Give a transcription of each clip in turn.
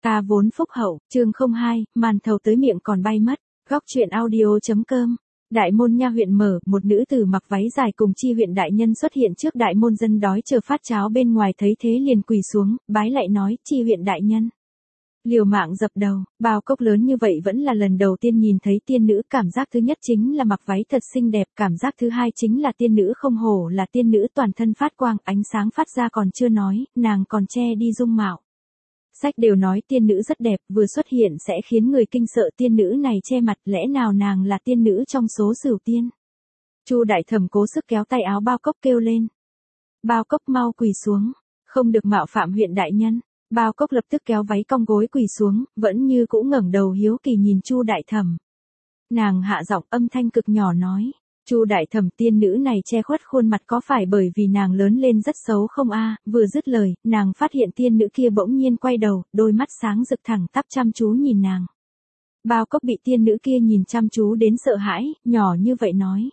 Ta vốn phúc hậu, chương 02, màn thầu tới miệng còn bay mất. Góc truyện audio.com. Đại môn nha huyện mở, một nữ tử mặc váy dài cùng chi huyện đại nhân xuất hiện trước đại môn, dân đói chờ phát cháo bên ngoài thấy thế liền quỳ xuống, bái lại nói, chi huyện đại nhân. Liều mạng dập đầu, bao cốc lớn như vậy vẫn là lần đầu tiên nhìn thấy tiên nữ, cảm giác thứ nhất chính là mặc váy thật xinh đẹp, cảm giác thứ hai chính là tiên nữ không hổ là tiên nữ, toàn thân phát quang, ánh sáng phát ra còn chưa nói, nàng còn che đi dung mạo. Sách đều nói tiên nữ rất đẹp, vừa xuất hiện sẽ khiến người kinh sợ, tiên nữ này che mặt, lẽ nào nàng là tiên nữ trong số Sửu tiên. Chu đại thẩm cố sức kéo tay áo bao cốc kêu lên. Bao cốc mau quỳ xuống, không được mạo phạm huyện đại nhân. Bao cốc lập tức kéo váy cong gối quỳ xuống, vẫn như cũ ngẩng đầu hiếu kỳ nhìn Chu đại thẩm. Nàng hạ giọng âm thanh cực nhỏ nói. Chu đại thẩm, tiên nữ này che khuất khuôn mặt có phải bởi vì nàng lớn lên rất xấu không a? Vừa dứt lời, nàng phát hiện tiên nữ kia bỗng nhiên quay đầu, đôi mắt sáng rực thẳng tắp chăm chú nhìn nàng. Bao cốc bị tiên nữ kia nhìn chăm chú đến sợ hãi, nhỏ như vậy nói.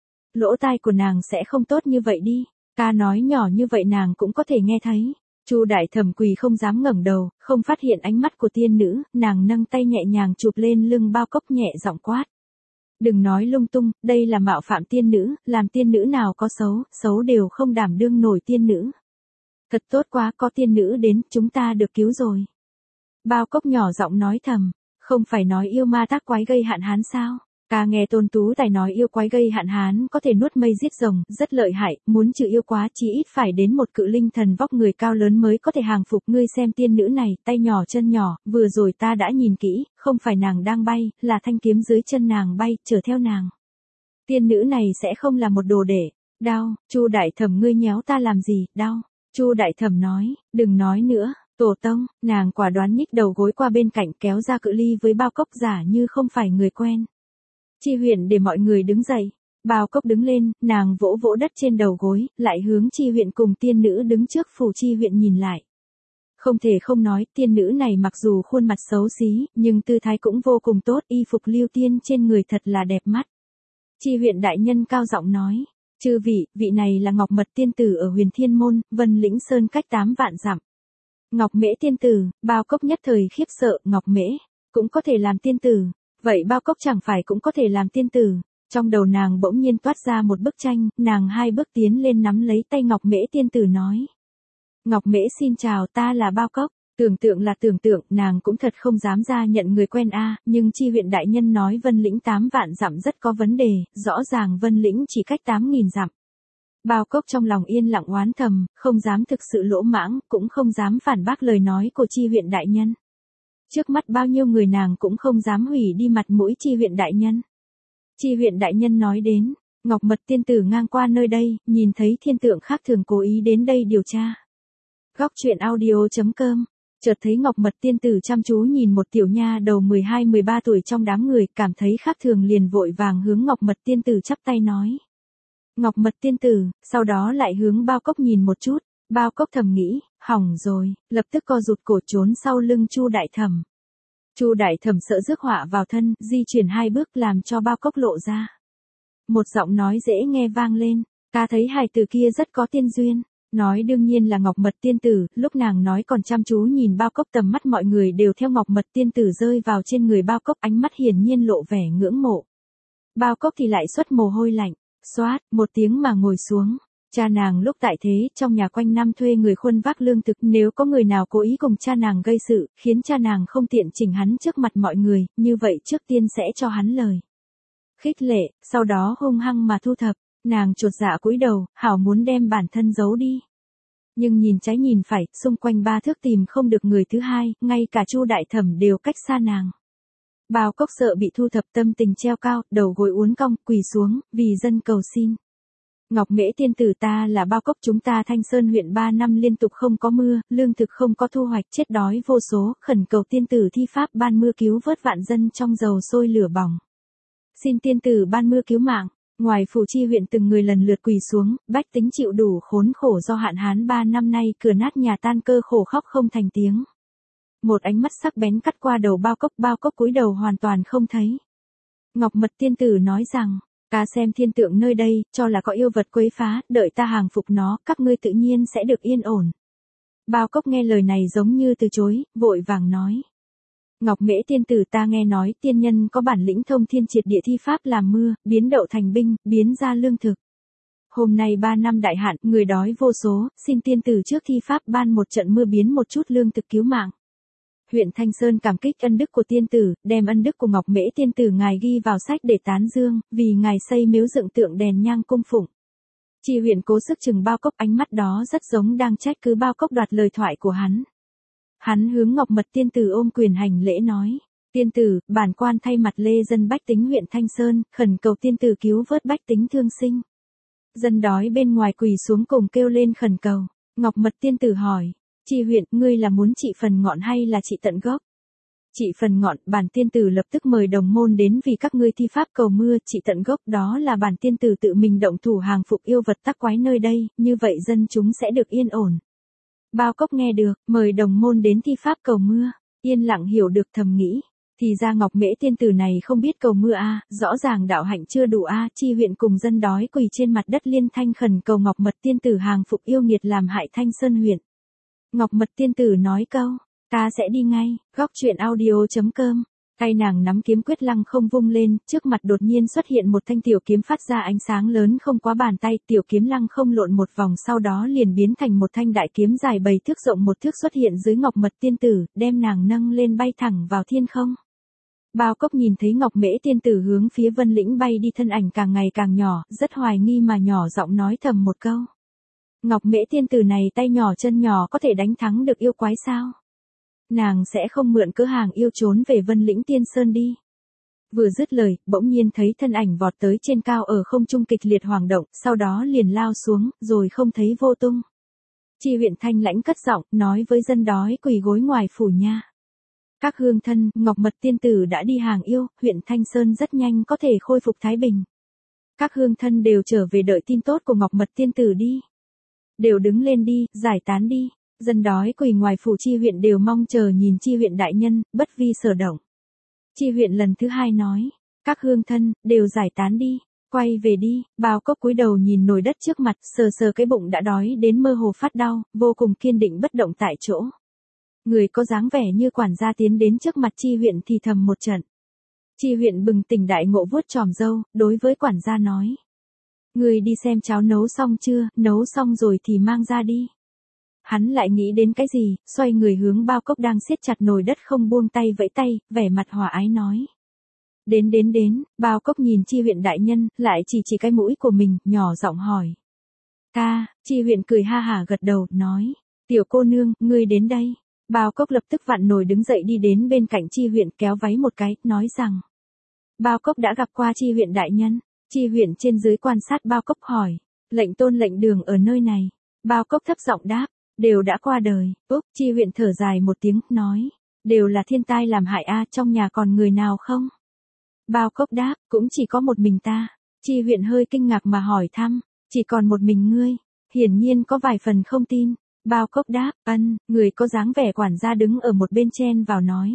Lỗ tai của nàng sẽ không tốt như vậy đi, ca nói nhỏ như vậy nàng cũng có thể nghe thấy. Chu đại thẩm quỳ không dám ngẩng đầu, không phát hiện ánh mắt của tiên nữ, nàng nâng tay nhẹ nhàng chụp lên lưng bao cốc nhẹ giọng quát. Đừng nói lung tung, đây là mạo phạm tiên nữ, làm tiên nữ nào có xấu, xấu đều không đảm đương nổi tiên nữ. Thật tốt quá, có tiên nữ đến, chúng ta được cứu rồi. Bao cốc nhỏ giọng nói thầm, không phải nói yêu ma tác quái gây hạn hán sao? Ca nghe Tôn Tú Tài nói yêu quái gây hạn hán có thể nuốt mây giết rồng, rất lợi hại, muốn trừ yêu quá chí ít phải đến một cự linh thần vóc người cao lớn mới có thể hàng phục. Ngươi xem tiên nữ này, tay nhỏ chân nhỏ, vừa rồi ta đã nhìn kỹ, không phải nàng đang bay, là thanh kiếm dưới chân nàng bay, chở theo nàng. Tiên nữ này sẽ không là một đồ để. Đau, Chu đại thẩm ngươi nhéo ta làm gì, đau. Chu đại thẩm nói, đừng nói nữa. Tổ tông, nàng quả đoán nhích đầu gối qua bên cạnh kéo ra cự ly với bao cốc giả như không phải người quen. Chi huyện để mọi người đứng dậy. Bao cốc đứng lên, nàng vỗ vỗ đất trên đầu gối, lại hướng chi huyện cùng tiên nữ đứng trước phủ chi huyện nhìn lại. Không thể không nói, tiên nữ này mặc dù khuôn mặt xấu xí, nhưng tư thái cũng vô cùng tốt, y phục lưu tiên trên người thật là đẹp mắt. Chi huyện đại nhân cao giọng nói, chư vị, vị này là Ngọc Mật tiên tử ở Huyền Thiên Môn, Vân Lĩnh Sơn cách 8 vạn dặm. Ngọc Mễ tiên tử, bao cốc nhất thời khiếp sợ, Ngọc Mễ, cũng có thể làm tiên tử. Vậy bao cốc chẳng phải cũng có thể làm tiên tử. Trong đầu nàng bỗng nhiên toát ra một bức tranh, nàng 2 bước tiến lên nắm lấy tay Ngọc Mễ tiên tử nói. Ngọc Mễ xin chào, ta là bao cốc. Tưởng tượng, nàng cũng thật không dám ra nhận người quen a, nhưng chi huyện đại nhân nói Vân Lĩnh 8 vạn dặm rất có vấn đề, rõ ràng Vân Lĩnh chỉ cách 8.000 dặm. Bao cốc trong lòng yên lặng oán thầm, không dám thực sự lỗ mãng, cũng không dám phản bác lời nói của chi huyện đại nhân. Trước mắt bao nhiêu người nàng cũng không dám hủy đi mặt mũi chi huyện đại nhân. Chi huyện đại nhân nói đến, Ngọc Mật tiên tử ngang qua nơi đây, nhìn thấy thiên tượng khác thường cố ý đến đây điều tra. Góc truyện audio.com. Chợt thấy Ngọc Mật tiên tử chăm chú nhìn một tiểu nha đầu 12-13 tuổi trong đám người, cảm thấy khác thường liền vội vàng hướng Ngọc Mật tiên tử chắp tay nói. Ngọc Mật tiên tử, sau đó lại hướng bao cốc nhìn một chút. Bao cốc thầm nghĩ, hỏng rồi, lập tức co rụt cổ trốn sau lưng Chu đại thẩm. Chu đại thẩm sợ rước họa vào thân, di chuyển 2 bước làm cho bao cốc lộ ra. Một giọng nói dễ nghe vang lên, ta thấy hài tử kia rất có tiên duyên. Nói đương nhiên là Ngọc Mật tiên tử, lúc nàng nói còn chăm chú nhìn bao cốc, tầm mắt mọi người đều theo Ngọc Mật tiên tử rơi vào trên người bao cốc, ánh mắt hiển nhiên lộ vẻ ngưỡng mộ. Bao cốc thì lại xuất mồ hôi lạnh, xoát, một tiếng mà ngồi xuống. Cha nàng lúc tại thế, trong nhà quanh năm thuê người khuân vác lương thực, nếu có người nào cố ý cùng cha nàng gây sự, khiến cha nàng không tiện chỉnh hắn trước mặt mọi người, như vậy trước tiên sẽ cho hắn lời khích lệ, sau đó hung hăng mà thu thập. Nàng chột dạ cúi đầu, hảo muốn đem bản thân giấu đi. Nhưng nhìn trái nhìn phải, xung quanh 3 thước tìm không được người thứ hai, ngay cả Chu đại thẩm đều cách xa nàng. Bao cốc sợ bị thu thập, tâm tình treo cao, đầu gối uốn cong, quỳ xuống, vì dân cầu xin. Ngọc Mễ tiên tử, ta là bao cốc, chúng ta Thanh Sơn huyện 3 năm liên tục không có mưa, lương thực không có thu hoạch, chết đói vô số, khẩn cầu tiên tử thi pháp ban mưa cứu vớt vạn dân trong dầu sôi lửa bỏng. Xin tiên tử ban mưa cứu mạng. Ngoài phủ chi huyện từng người lần lượt quỳ xuống, bách tính chịu đủ khốn khổ do hạn hán 3 năm nay, cửa nát nhà tan, cơ khổ khóc không thành tiếng. Một ánh mắt sắc bén cắt qua đầu bao cốc cúi đầu hoàn toàn không thấy. Ngọc Mật tiên tử nói rằng, ta xem thiên tượng nơi đây, cho là có yêu vật quấy phá, đợi ta hàng phục nó, các ngươi tự nhiên sẽ được yên ổn. Bao Cốc nghe lời này giống như từ chối, vội vàng nói. Ngọc Mễ tiên tử, ta nghe nói tiên nhân có bản lĩnh thông thiên triệt địa thi pháp làm mưa, biến đậu thành binh, biến ra lương thực. Hôm nay 3 năm đại hạn, người đói vô số, xin tiên tử trước thi pháp ban một trận mưa biến một chút lương thực cứu mạng. Huyện Thanh Sơn cảm kích ân đức của tiên tử, đem ân đức của Ngọc Mễ tiên tử ngài ghi vào sách để tán dương, vì ngài xây miếu dựng tượng đèn nhang cung phụng. Chi huyện cố sức chừng Bao Cốc, ánh mắt đó rất giống đang trách cứ Bao Cốc đoạt lời thoại của hắn. Hắn hướng Ngọc Mật tiên tử ôm quyền hành lễ nói. Tiên tử, bản quan thay mặt lê dân bách tính huyện Thanh Sơn, khẩn cầu tiên tử cứu vớt bách tính thương sinh. Dân đói bên ngoài quỳ xuống cùng kêu lên khẩn cầu. Ngọc Mật tiên tử hỏi. Chi huyện, ngươi là muốn trị phần ngọn hay là trị tận gốc? Trị phần ngọn, bản tiên tử lập tức mời đồng môn đến vì các ngươi thi pháp cầu mưa. Trị tận gốc, đó là bản tiên tử tự mình động thủ hàng phục yêu vật tắc quái nơi đây, như vậy dân chúng sẽ được yên ổn. Bao Cốc nghe được, mời đồng môn đến thi pháp cầu mưa, yên lặng hiểu được thầm nghĩ. Thì ra Ngọc Mễ tiên tử này không biết cầu mưa a, rõ ràng đạo hạnh chưa đủ a. Chi huyện cùng dân đói quỳ trên mặt đất liên thanh khẩn cầu Ngọc Mật tiên tử hàng phục yêu nghiệt làm hại Thanh Sơn huyện. Ngọc Mật tiên tử nói câu, ta sẽ đi ngay. Góc truyện audio.com. Tay nàng nắm kiếm quyết lăng không vung lên, trước mặt đột nhiên xuất hiện một thanh tiểu kiếm phát ra ánh sáng lớn không quá bàn tay, tiểu kiếm lăng không lộn một vòng sau đó liền biến thành một thanh đại kiếm dài 7 thước rộng 1 thước xuất hiện dưới Ngọc Mật tiên tử, đem nàng nâng lên bay thẳng vào thiên không. Bao Cốc nhìn thấy Ngọc Mễ tiên tử hướng phía Vân Lĩnh bay đi, thân ảnh càng ngày càng nhỏ, rất hoài nghi mà nhỏ giọng nói thầm một câu. Ngọc Mễ tiên tử này tay nhỏ chân nhỏ có thể đánh thắng được yêu quái sao? Nàng sẽ không mượn cớ hàng yêu trốn về Vân Lĩnh Tiên Sơn đi. Vừa dứt lời, bỗng nhiên thấy thân ảnh vọt tới trên cao ở không trung kịch liệt hoảng động, sau đó liền lao xuống, rồi không thấy vô tung. Chi huyện Thanh Lãnh cất giọng, nói với dân đói quỳ gối ngoài phủ nha. Các hương thân, Ngọc Mật tiên tử đã đi hàng yêu, huyện Thanh Sơn rất nhanh có thể khôi phục thái bình. Các hương thân đều trở về đợi tin tốt của Ngọc Mật tiên tử đi. Đều đứng lên đi, giải tán đi. Dân đói quỳ ngoài phủ Chi huyện đều mong chờ nhìn Chi huyện đại nhân, bất vi sở động. Chi huyện lần thứ hai nói, các hương thân, đều giải tán đi, quay về đi. Bao Cốc cúi đầu nhìn nồi đất trước mặt, sờ sờ cái bụng đã đói đến mơ hồ phát đau, vô cùng kiên định bất động tại chỗ. Người có dáng vẻ như quản gia tiến đến trước mặt Chi huyện thì thầm một trận. Chi huyện bừng tỉnh đại ngộ vuốt chòm râu, đối với quản gia nói. Người đi xem cháo nấu xong chưa, nấu xong rồi thì mang ra đi. Hắn lại nghĩ đến cái gì, xoay người hướng Bao Cốc đang siết chặt nồi đất không buông tay vẫy tay, vẻ mặt hòa ái nói. Đến, Bao Cốc nhìn Chi huyện đại nhân, lại chỉ cái mũi của mình, nhỏ giọng hỏi. Ta, Chi huyện cười ha hả gật đầu, nói. Tiểu cô nương, ngươi đến đây. Bao Cốc lập tức vặn nồi đứng dậy đi đến bên cạnh Chi huyện kéo váy một cái, nói rằng. Bao Cốc đã gặp qua Chi huyện đại nhân. Chi huyện trên dưới quan sát Bao Cốc hỏi. Lệnh tôn lệnh đường ở nơi này. Bao Cốc thấp giọng đáp. Đều đã qua đời. Chi huyện thở dài một tiếng, nói. Đều là thiên tai làm hại a, trong nhà còn người nào không? Bao Cốc đáp, cũng chỉ có một mình ta. Chi huyện hơi kinh ngạc mà hỏi thăm. Chỉ còn một mình ngươi. Hiển nhiên có vài phần không tin. Bao Cốc đáp, người có dáng vẻ quản gia đứng ở một bên chen vào nói.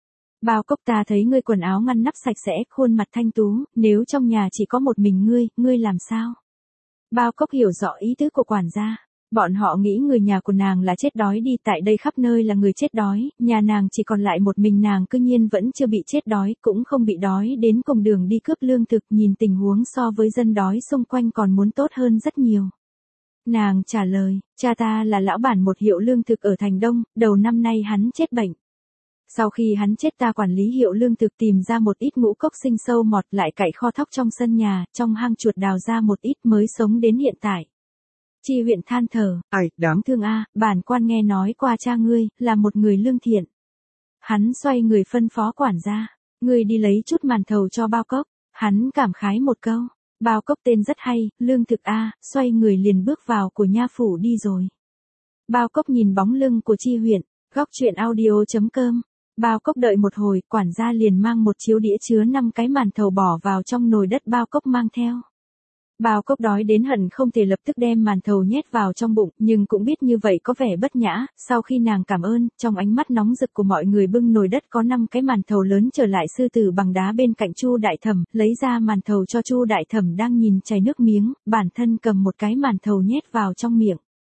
Bao Cốc, ta thấy ngươi quần áo ngăn nắp sạch sẽ, khuôn mặt thanh tú, nếu trong nhà chỉ có một mình ngươi làm sao? Bao Cốc hiểu rõ ý tứ của quản gia. Bọn họ nghĩ người nhà của nàng là chết đói đi, tại đây khắp nơi là người chết đói, nhà nàng chỉ còn lại một mình nàng cư nhiên vẫn chưa bị chết đói, cũng không bị đói đến cùng đường đi cướp lương thực, nhìn tình huống so với dân đói xung quanh còn muốn tốt hơn rất nhiều. Nàng trả lời, cha ta là lão bản một hiệu lương thực ở Thành Đông, đầu năm nay hắn chết bệnh. Sau khi hắn chết ta quản lý hiệu lương thực tìm ra một ít ngũ cốc sinh sâu mọt lại cậy kho thóc trong sân nhà, trong hang chuột đào ra một ít mới sống đến hiện tại. Chi huyện than thở, ai, đáng thương a, bản quan nghe nói qua cha ngươi, là một người lương thiện. Hắn xoay người phân phó quản gia, ngươi đi lấy chút màn thầu cho Bao Cốc, hắn cảm khái một câu, Bao Cốc tên rất hay, lương thực a, xoay người liền bước vào của nha phủ đi rồi. Bao Cốc nhìn bóng lưng của Chi huyện, góc truyện audio.com. Bao Cốc đợi một hồi, quản gia liền mang một chiếu đĩa chứa 5 cái màn thầu bỏ vào trong nồi đất Bao Cốc mang theo. Bao Cốc đói đến hận không thể lập tức đem màn thầu nhét vào trong bụng, nhưng cũng biết như vậy có vẻ bất nhã, sau khi nàng cảm ơn, trong ánh mắt nóng rực của mọi người bưng nồi đất có 5 cái màn thầu lớn trở lại sư tử bằng đá bên cạnh Chu Đại Thẩm, lấy ra màn thầu cho Chu Đại Thẩm đang nhìn chảy nước miếng, bản thân cầm một cái màn thầu nhét vào trong miệng.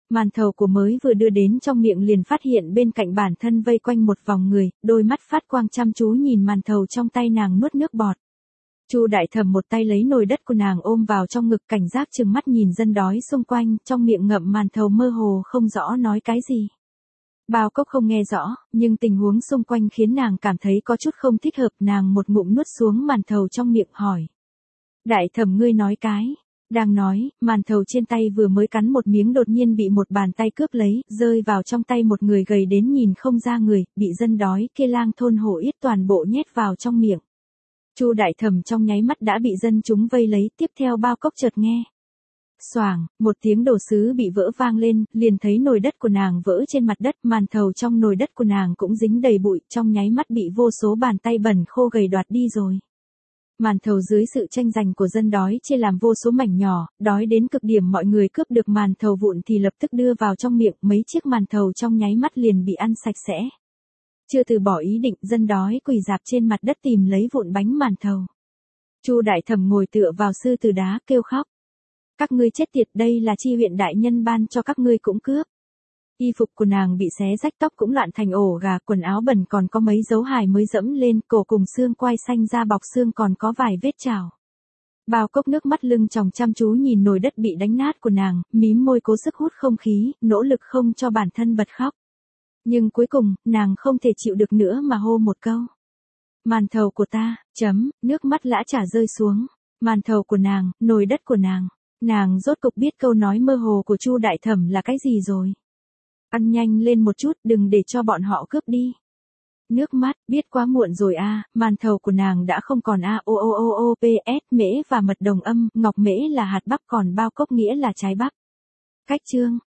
Màn thầu của mới vừa đưa đến trong miệng liền phát hiện bên cạnh bản thân vây quanh một vòng người, đôi mắt phát quang chăm chú nhìn màn thầu trong tay nàng nuốt nước bọt. Chu Đại Thẩm một tay lấy nồi đất của nàng ôm vào trong ngực, cảnh giác trừng mắt nhìn dân đói xung quanh, trong miệng ngậm màn thầu mơ hồ không rõ nói cái gì. Bao Cốc không nghe rõ, nhưng tình huống xung quanh khiến nàng cảm thấy có chút không thích hợp, nàng một ngụm nuốt xuống màn thầu trong miệng hỏi. Đại Thẩm ngươi nói cái. Đang nói, màn thầu trên tay vừa mới cắn một miếng đột nhiên bị một bàn tay cướp lấy, rơi vào trong tay một người gầy đến nhìn không ra người, bị dân đói kia lang thôn hổ yết toàn bộ nhét vào trong miệng. Chu Đại Thẩm trong nháy mắt đã bị dân chúng vây lấy, tiếp theo Bao Cốc chợt nghe. Xoảng, một tiếng đồ sứ bị vỡ vang lên, liền thấy nồi đất của nàng vỡ trên mặt đất, màn thầu trong nồi đất của nàng cũng dính đầy bụi, trong nháy mắt bị vô số bàn tay bẩn khô gầy đoạt đi rồi. Màn thầu dưới sự tranh giành của dân đói chia làm vô số mảnh nhỏ, đói đến cực điểm mọi người cướp được màn thầu vụn thì lập tức đưa vào trong miệng, mấy chiếc màn thầu trong nháy mắt liền bị ăn sạch sẽ. Chưa từ bỏ ý định, dân đói quỳ rạp trên mặt đất tìm lấy vụn bánh màn thầu. Chu Đại Thẩm ngồi tựa vào sư tử đá kêu khóc. Các ngươi chết tiệt, đây là chi huyện đại nhân ban cho các ngươi cũng cướp. Y phục của nàng bị xé rách, tóc cũng loạn thành ổ gà, quần áo bẩn còn có mấy dấu hài mới dẫm lên, cổ cùng xương quai xanh da bọc xương còn có vài vết chảo. Bao Cốc nước mắt lưng tròng chăm chú nhìn nồi đất bị đánh nát của nàng, mím môi cố sức hút không khí, nỗ lực không cho bản thân bật khóc. Nhưng cuối cùng, nàng không thể chịu được nữa mà hô một câu. Màn thầu của ta, nước mắt lã chả rơi xuống. Màn thầu của nàng, nồi đất của nàng. Nàng rốt cục biết câu nói mơ hồ của Chu Đại Thẩm là cái gì rồi. Ăn nhanh lên một chút, đừng để cho bọn họ cướp đi. Nước mắt, biết quá muộn rồi a, màn thầu của nàng đã không còn a o o o o p s mễ và mật đồng âm, ngọc mễ là hạt bắp còn Bao Cốc nghĩa là trái bắp. Cách chương